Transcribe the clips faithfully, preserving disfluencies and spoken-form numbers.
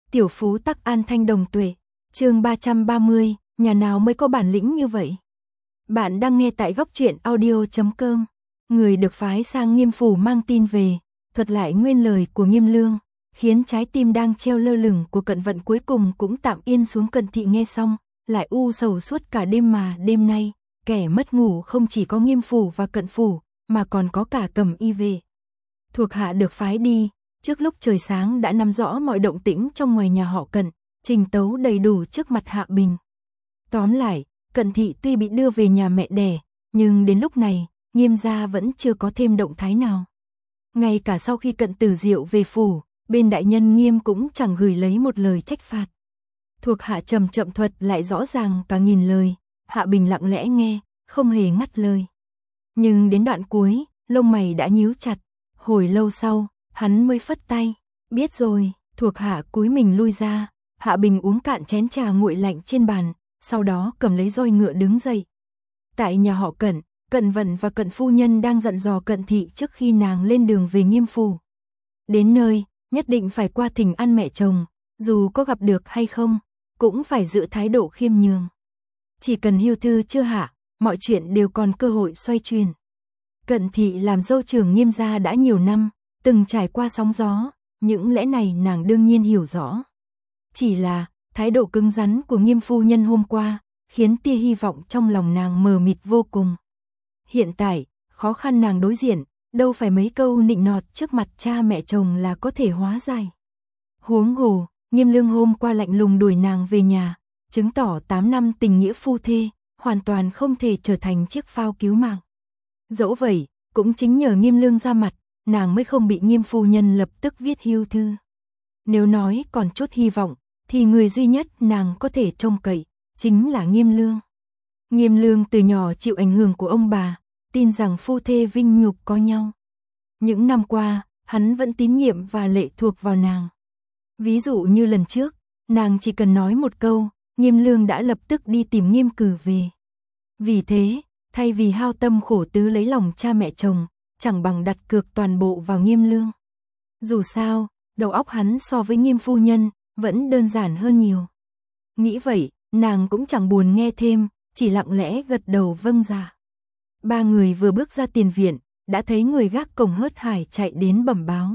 Tiểu phú tắc an thanh đồng tuệ. Chương ba trăm ba mươi, nhà nào mới có bản lĩnh như vậy? Bạn đang nghe tại góc truyện audio chấm com. Người được phái sang Nghiêm phủ mang tin về, thuật lại nguyên lời của Nghiêm Lương, khiến trái tim đang treo lơ lửng của Cận Vận cuối cùng cũng tạm yên xuống. Cận Thị nghe xong, lại u sầu suốt cả đêm, mà đêm nay, kẻ mất ngủ không chỉ có Nghiêm phủ và Cận phủ, mà còn có cả Cẩm Y vệ. Thuộc hạ được phái đi, trước lúc trời sáng đã nắm rõ mọi động tĩnh trong ngoài nhà họ Cận, trình tấu đầy đủ trước mặt Hạ Bình. Tóm lại, Cận Thị tuy bị đưa về nhà mẹ đẻ, nhưng đến lúc này, Nghiêm gia vẫn chưa có thêm động thái nào. Ngay cả sau khi Cận Tử Diệu về phủ, bên đại nhân Nghiêm cũng chẳng gửi lấy một lời trách phạt. Thuộc hạ chậm chậm thuật lại rõ ràng cả nghìn lời, Hạ Bình lặng lẽ nghe, không hề ngắt lời. Nhưng đến đoạn cuối, lông mày đã nhíu chặt, hồi lâu sau, hắn mới phất tay, biết rồi. Thuộc hạ cúi mình lui ra. Hạ Bình uống cạn chén trà nguội lạnh trên bàn, sau đó cầm lấy roi ngựa đứng dậy. Tại nhà họ Cận, Cận Vận và Cận phu nhân đang dặn dò Cận Thị trước khi nàng lên đường về Nghiêm phủ. Đến nơi, nhất định phải qua thỉnh an mẹ chồng, dù có gặp được hay không, cũng phải giữ thái độ khiêm nhường. Chỉ cần hưu thư chưa hạ, mọi chuyện đều còn cơ hội xoay chuyển. Cận Thị làm dâu trưởng Nghiêm gia đã nhiều năm, từng trải qua sóng gió, những lẽ này nàng đương nhiên hiểu rõ. Chỉ là, thái độ cứng rắn của Nghiêm phu nhân hôm qua, khiến tia hy vọng trong lòng nàng mờ mịt vô cùng. Hiện tại, khó khăn nàng đối diện, đâu phải mấy câu nịnh nọt trước mặt cha mẹ chồng là có thể hóa giải. Huống hồ, Nghiêm Lương hôm qua lạnh lùng đuổi nàng về nhà, chứng tỏ tám năm tình nghĩa phu thê, hoàn toàn không thể trở thành chiếc phao cứu mạng. Dẫu vậy, cũng chính nhờ Nghiêm Lương ra mặt, nàng mới không bị Nghiêm phu nhân lập tức viết hưu thư. Nếu nói còn chút hy vọng, thì người duy nhất nàng có thể trông cậy, chính là Nghiêm Lương. Nghiêm Lương từ nhỏ chịu ảnh hưởng của ông bà, tin rằng phu thê vinh nhục có nhau. Những năm qua, hắn vẫn tín nhiệm và lệ thuộc vào nàng. Ví dụ như lần trước, nàng chỉ cần nói một câu, Nghiêm Lương đã lập tức đi tìm Nghiêm Cử về. Vì thế, thay vì hao tâm khổ tứ lấy lòng cha mẹ chồng, chẳng bằng đặt cược toàn bộ vào Nghiêm Lương. Dù sao, đầu óc hắn so với Nghiêm phu nhân, vẫn đơn giản hơn nhiều. Nghĩ vậy, nàng cũng chẳng buồn nghe thêm, chỉ lặng lẽ gật đầu vâng dạ. Ba người vừa bước ra tiền viện, đã thấy người gác cổng hớt hải chạy đến bẩm báo.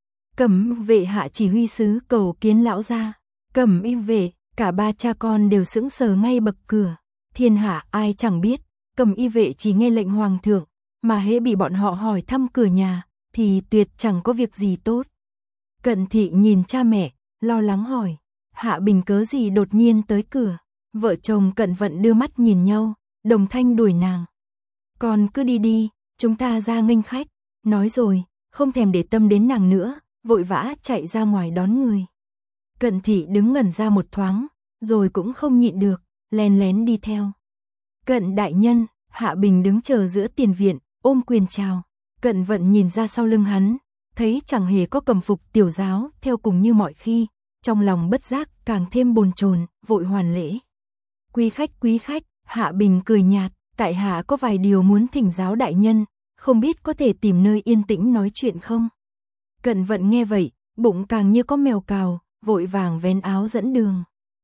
Cẩm vệ hạ chỉ huy sứ cầu kiến lão gia. Cẩm Y vệ, cả ba cha con đều sững sờ ngay bậc cửa. Thiên hạ ai chẳng biết, Cẩm Y vệ chỉ nghe lệnh hoàng thượng, mà hễ bị bọn họ hỏi thăm cửa nhà, thì tuyệt chẳng có việc gì tốt. Cận Thị nhìn cha mẹ, lo lắng hỏi, Hạ Bình cớ gì đột nhiên tới cửa? Vợ chồng Cận Vận đưa mắt nhìn nhau, đồng thanh đuổi nàng. Con cứ đi đi, chúng ta ra nghênh khách. Nói rồi, không thèm để tâm đến nàng nữa, vội vã chạy ra ngoài đón người. Cận Thị đứng ngẩn ra một thoáng, rồi cũng không nhịn được, lén lén đi theo. Cận đại nhân. Hạ Bình đứng chờ giữa tiền viện, ôm quyền chào. Cận Vận nhìn ra sau lưng hắn, thấy chẳng hề có Cẩm phục tiểu giáo theo cùng như mọi khi, trong lòng bất giác càng thêm bồn chồn, vội hoàn lễ. Quý khách quý khách, Hạ Bình cười nhạt, tại hạ có vài điều muốn thỉnh giáo đại nhân, không biết có thể tìm nơi yên tĩnh nói chuyện không? Cận Vận nghe vậy, bụng càng như có mèo cào, vội vàng vén áo dẫn đường.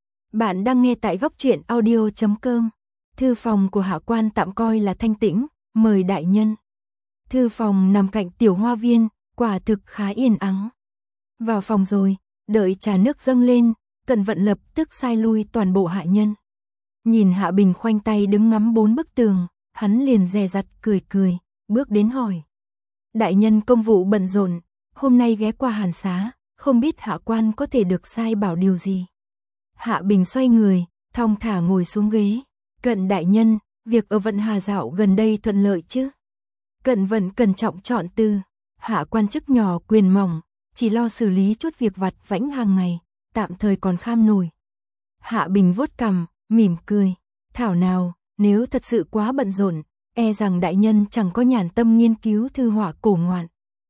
Bạn đang nghe tại góc truyện audio chấm com. Thư phòng của hạ quan tạm coi là thanh tĩnh, mời đại nhân. Thư phòng nằm cạnh tiểu hoa viên, quả thực khá yên ắng. Vào phòng rồi, đợi trà nước dâng lên, Cận Vận lập tức sai lui toàn bộ hạ nhân. Nhìn Hạ Bình khoanh tay đứng ngắm bốn bức tường, hắn liền dè dặt cười cười, bước đến hỏi. Đại nhân công vụ bận rộn, hôm nay ghé qua Hàn Xá, không biết hạ quan có thể được sai bảo điều gì? Hạ Bình xoay người, thong thả ngồi xuống ghế. Cận đại nhân, việc ở Vận Hà dạo gần đây thuận lợi chứ? Cận Vận cẩn trọng chọn từ, hạ quan chức nhỏ quyền mỏng, chỉ lo xử lý chút việc vặt vãnh hàng ngày, tạm thời còn kham nổi. Hạ Bình vuốt cằm, mỉm cười, thảo nào, nếu thật sự quá bận rộn, e rằng đại nhân chẳng có nhàn tâm nghiên cứu thư họa cổ ngoạn.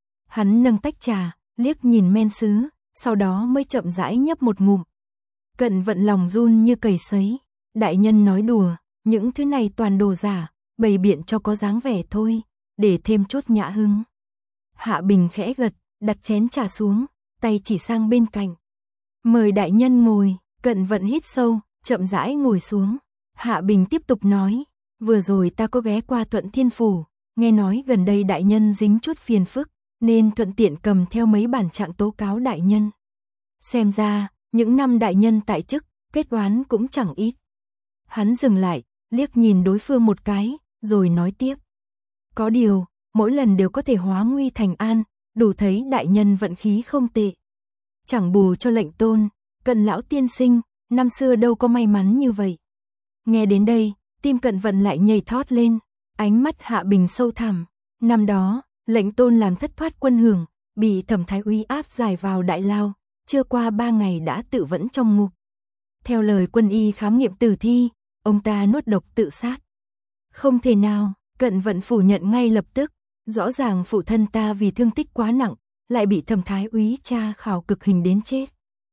Hắn nâng tách trà, liếc nhìn men sứ, sau đó mới chậm rãi nhấp một ngụm. Cận Vận lòng run như cầy sấy, đại nhân nói đùa, những thứ này toàn đồ giả, bày biện cho có dáng vẻ thôi, để thêm chút nhã hứng. Hạ Bình khẽ gật, đặt chén trà xuống, tay chỉ sang bên cạnh. Mời đại nhân ngồi. Cận Vận hít sâu, chậm rãi ngồi xuống. Hạ Bình tiếp tục nói, vừa rồi ta có ghé qua Thuận Thiên Phủ, nghe nói gần đây đại nhân dính chút phiền phức, nên thuận tiện cầm theo mấy bản trạng tố cáo đại nhân. Xem ra, những năm đại nhân tại chức, kết oán cũng chẳng ít. Hắn dừng lại, liếc nhìn đối phương một cái, rồi nói tiếp. Có điều, mỗi lần đều có thể hóa nguy thành an, đủ thấy đại nhân vận khí không tệ. Chẳng bù cho lệnh tôn, Cận lão tiên sinh, năm xưa đâu có may mắn như vậy. Nghe đến đây, tim Cận Vận lại nhảy thót lên, ánh mắt Hạ Bình sâu thẳm. Năm đó, lệnh tôn làm thất thoát quân hưởng, bị Thẩm Thái Úy áp giải vào đại lao, chưa qua ba ngày đã tự vẫn trong ngục. Theo lời quân y khám nghiệm tử thi, ông ta nuốt độc tự sát. Không thể nào, Cận Vận phủ nhận ngay lập tức, rõ ràng phụ thân ta vì thương tích quá nặng, lại bị Thẩm Thái Úy tra khảo cực hình đến chết.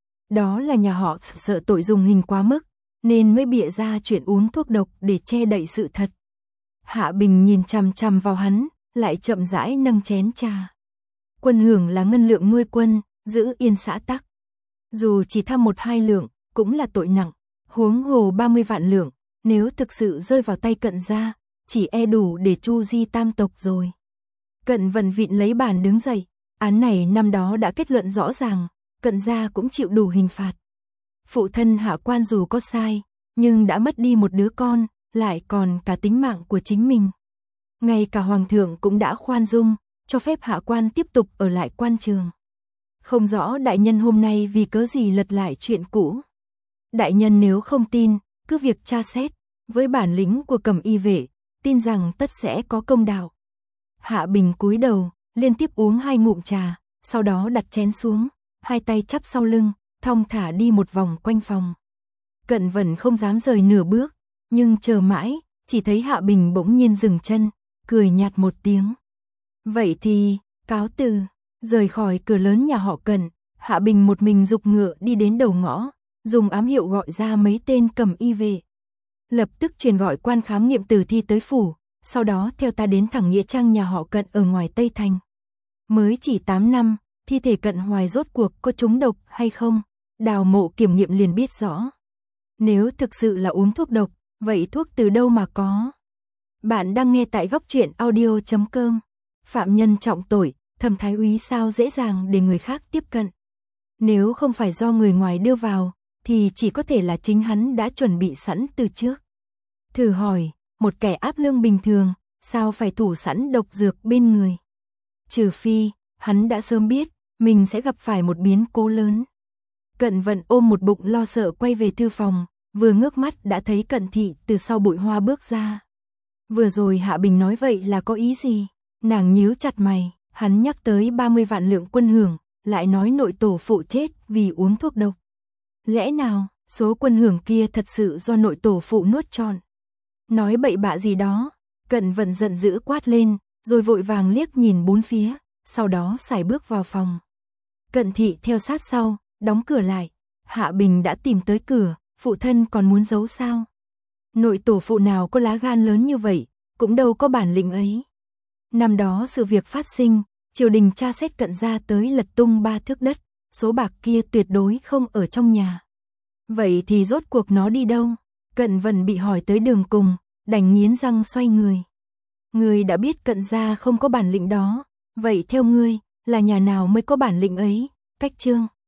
Đó là nhà họ sợ tội dùng hình quá mức, nên mới bịa ra chuyện uống thuốc độc để che đậy sự thật. Hạ Bình nhìn chằm chằm vào hắn, lại chậm rãi nâng chén trà. Quân hưởng là ngân lượng nuôi quân, giữ yên xã tắc. Dù chỉ tham một hai lượng, cũng là tội nặng, huống hồ ba mươi vạn lượng, nếu thực sự rơi vào tay Cận gia, chỉ e đủ để chu di tam tộc rồi. Cận Vận vịn lấy bàn đứng dậy, án này năm đó đã kết luận rõ ràng, Cận gia cũng chịu đủ hình phạt. Phụ thân Hạ quan dù có sai, nhưng đã mất đi một đứa con, lại còn cả tính mạng của chính mình. Ngay cả hoàng thượng cũng đã khoan dung, cho phép Hạ quan tiếp tục ở lại quan trường. Không rõ đại nhân hôm nay vì cớ gì lật lại chuyện cũ. Đại nhân nếu không tin, cứ việc tra xét, với bản lĩnh của Cẩm Y vệ, tin rằng tất sẽ có công đạo. Hạ Bình cúi đầu, liên tiếp uống hai ngụm trà, sau đó đặt chén xuống, hai tay chắp sau lưng, thong thả đi một vòng quanh phòng. Cận Vận không dám rời nửa bước, nhưng chờ mãi, chỉ thấy Hạ Bình bỗng nhiên dừng chân, cười nhạt một tiếng. Vậy thì, cáo từ. Rời khỏi cửa lớn nhà họ Cận, Hạ Bình một mình giục ngựa đi đến đầu ngõ, dùng ám hiệu gọi ra mấy tên Cẩm Y vệ. Lập tức truyền gọi quan khám nghiệm tử thi tới phủ, sau đó theo ta đến thẳng nghĩa trang nhà họ Cận ở ngoài Tây Thành. Mới chỉ tám năm, thi thể Cận Hoài rốt cuộc có trúng độc hay không, đào mộ kiểm nghiệm liền biết rõ. Nếu thực sự là uống thuốc độc, vậy thuốc từ đâu mà có? Bạn đang nghe tại góc truyện audio chấm com. Phạm nhân trọng tội, Thẩm Thái Úy sao dễ dàng để người khác tiếp cận. Nếu không phải do người ngoài đưa vào, thì chỉ có thể là chính hắn đã chuẩn bị sẵn từ trước. Thử hỏi, một kẻ áp lương bình thường, sao phải thủ sẵn độc dược bên người? Trừ phi, hắn đã sớm biết, mình sẽ gặp phải một biến cố lớn. Cận Vận ôm một bụng lo sợ quay về thư phòng, vừa ngước mắt đã thấy Cận Thị từ sau bụi hoa bước ra. Vừa rồi Hạ Bình nói vậy là có ý gì? Nàng nhíu chặt mày, hắn nhắc tới ba mươi vạn lượng quân hưởng, lại nói nội tổ phụ chết vì uống thuốc độc. Lẽ nào, số quân hưởng kia thật sự do nội tổ phụ nuốt trọn? Nói bậy bạ gì đó, Cận Vận giận dữ quát lên, rồi vội vàng liếc nhìn bốn phía, sau đó sải bước vào phòng. Cận Thị theo sát sau, đóng cửa lại. Hạ Bình đã tìm tới cửa, phụ thân còn muốn giấu sao? Nội tổ phụ nào có lá gan lớn như vậy, cũng đâu có bản lĩnh ấy. Năm đó sự việc phát sinh, triều đình tra xét Cận gia tới lật tung ba thước đất, số bạc kia tuyệt đối không ở trong nhà. Vậy thì rốt cuộc nó đi đâu? Cận Vận bị hỏi tới đường cùng, đành nghiến răng xoay người. Ngươi đã biết Cận gia không có bản lĩnh đó, vậy theo ngươi, là nhà nào mới có bản lĩnh ấy? Cách chương